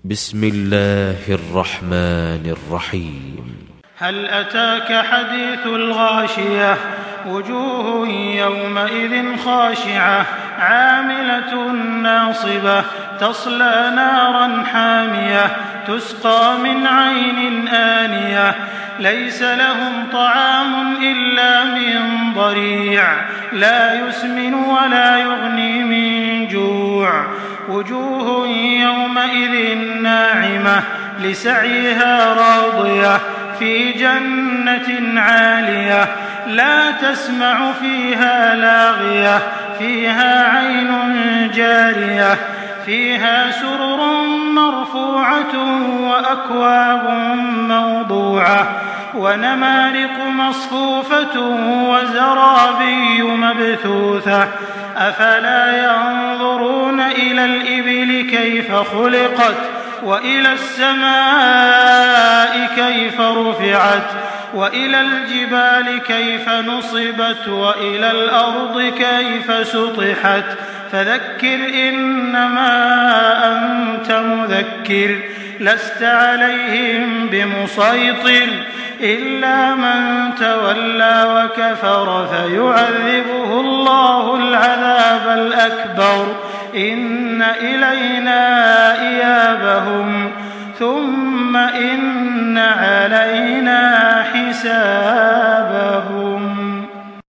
بسم الله الرحمن الرحيم. هل أتاك حديث الغاشية وجوه يومئذ خاشعة عاملة ناصبة تصلى نارا حامية تسقى من عين آنية ليس لهم طعام إلا من ضريع لا يسمن ولا يغني من جوع وجوه يومئذ ناعمة لسعيها راضية في جنة عالية لا تسمع فيها لاغية فيها عين جارية فيها سرر مرفوعة وأكواب موضوعة ونمارق مصفوفة وزرابي مبثوثة أفلا ينظرون إلى الإبل كيف خلقت وإلى السماء كيف رفعت وإلى الجبال كيف نصبت وإلى الأرض كيف سطحت فذكر إنما أنت مذكر لست عليهم بمسيطر إلا من تولى وكفر فيعذبه الله العذاب الأكبر إن إلينا إيابهم ثم إن علينا حسابهم.